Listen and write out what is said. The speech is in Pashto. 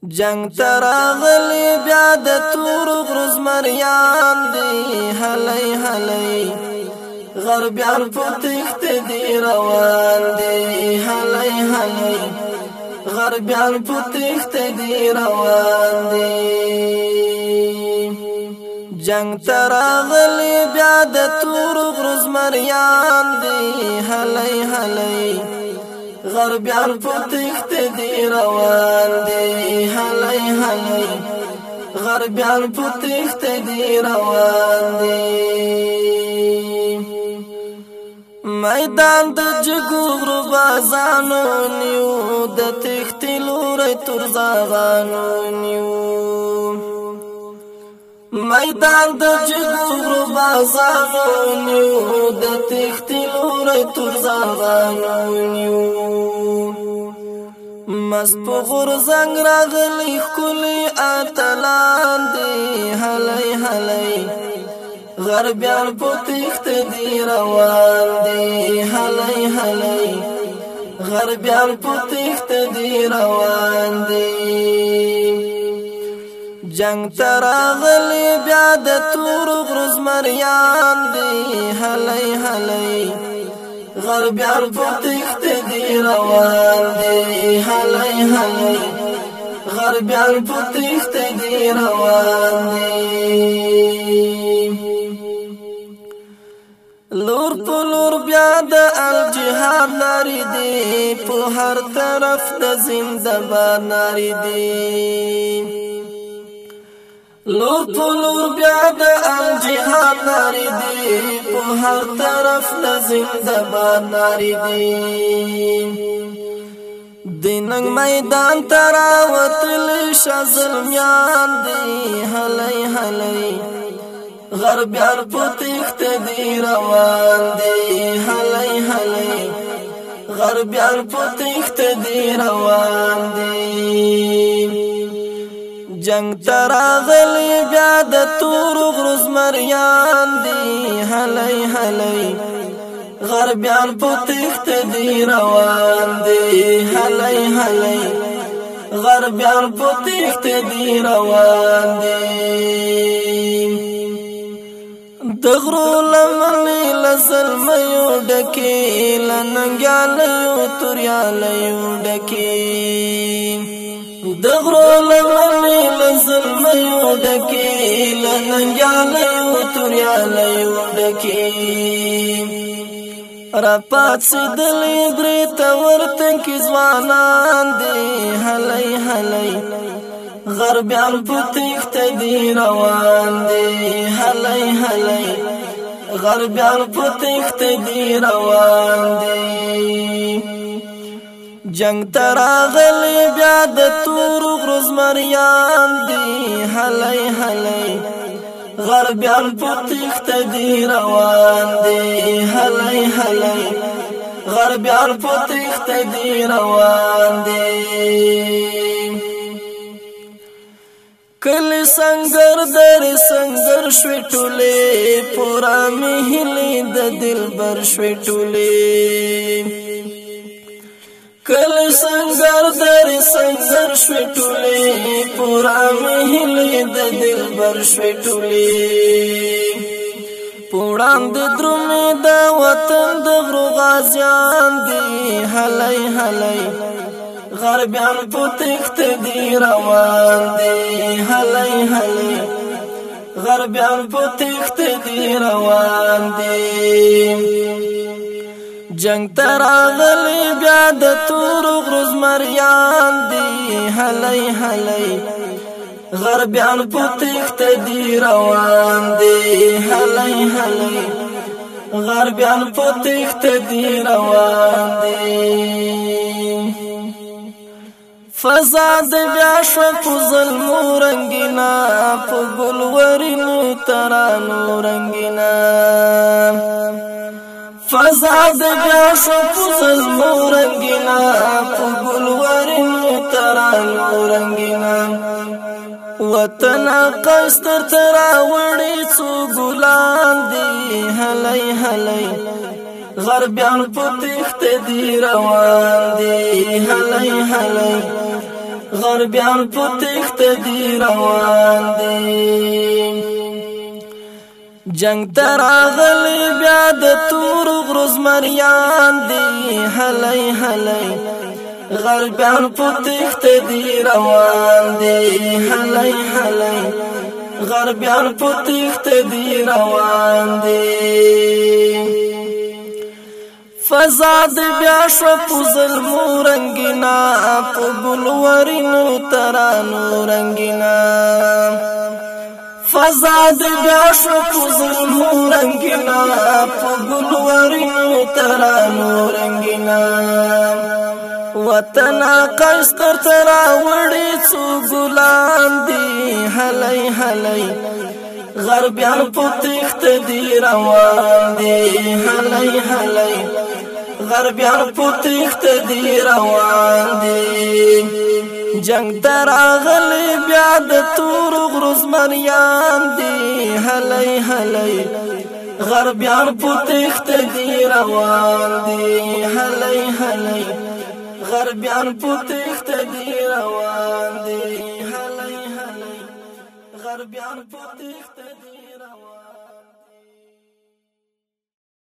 جنگ تراغلی بیا د تور غرز مریان دی هلی هلی غربیان پتیخت دی روان دی هلی هلی غربیان پتیخت دی روان دی جنگ تراغلی بیا د تور غرز مریان دی هلی هلی غربیان پتیخت دی روان دی هلی هلی غربیان پتیخت دی روان دی میدان د جګو غرو بازانو نیو د تختی لوري تر زاغانو نیو میدان د جګو غرو بازانو نیو د تختی لوري تر زاغانو نیو مست په غور زنګ راغلی خولي اتلان دی هلی هلی غربیان پتیخت دی روان دی هلی هلی غربیان پتیخت دی روان دی جنگ تراغلی بیا د تور غرز مریان دی هلی هلی غربیان پتیخت دی روان دی هلی هلی غربیان پتیخت دی روان دی لور پلور بیا د الجهاد ناری دی په هر طرف د زنده‌باد ناری دی لور پلور بیا د الجهاد ناری دی په هر طرف د زنده‌باد ناری دی دیننګ میدان تراوتل شزلمیان دی هلی هلی غربیان پتیخت دی روان دی هلی هلی غربیان پتیخت دی روان دی جنگ تراغلی بیا د تور غرز مریان دی هلی هلی غربیان پتیخت دی روان دی هلی هلی غربیان پتیخت دی روان دی دغرو لمنی لظلمیو ډکی لننګالیو توریالیو ډکی دغرو لمنی لظلمیو ډکی لننګالیو توریالیو ډکی راپات سیدلی بریتا ورتن کی ځوانان دی هلی هلی غربیان پتیخت دی روان دی هلی هلی غربیان پتیخت دی روان دی جنگ تراغلی بیا د تور غرز مریان دی هلی هلی غربیان پتیخت دی روان دی هلی هلی غربیان پتیخت دی روان دی کلی سنگر در سنگر شوی ټولی پورا مهلی د دلبر شوی ټولی کلی سنگر در سنگر شوی ټولی پورا مهلی د دلبر شوی ټولی پوړان د درومې د وطن د غرو غازیان دی هلی هلی غربیان پتیخت دی روان دی هلی هلی غربیان پتیخت دی روان دی جنگ تراغلی بیا د تور غرز مریان دی هلی هلی غربیان پتیخت دی روان دی هلی هلی غربیان پتیخت دی روان دی فزاد بیا شو په ظلمو رنگینا په ګلورینو ترانو رنگینا فزاد بیا شو په ظلمو رنگینا په ګلورینو ترانو رنگینا وطن قستر تراوړي څو ګلان دی هلی هلی غربیان پتیخت دی روان دی هلی هلی غربیان په تخته دی روان دي جنگ تراغلی بیا د تور غرز مریان دی هلی هلی غربیان په تخته دی روان دی هلی هلی غربیان په تخته دی روان دی فزاد بیا شو په ظلمو رنگینا په ګلورینو ترانو رنگینا فزاد بیا شو په ظلمو رنگینا په ګلورینو ترانو رنگینا وطن قیصر ترا وړي څو ګلان دي هلی هلی غربیان په تخته دی روان دي هلی هلی غربیان په تخته دی روان دي جنگ تراغلی بیا د تور غرز مریان دي هلی هلی غربیان په تخته دی روان دي هلی هلی غربیان په تخته دی روان دي هلی هلی غربیان په تخته دی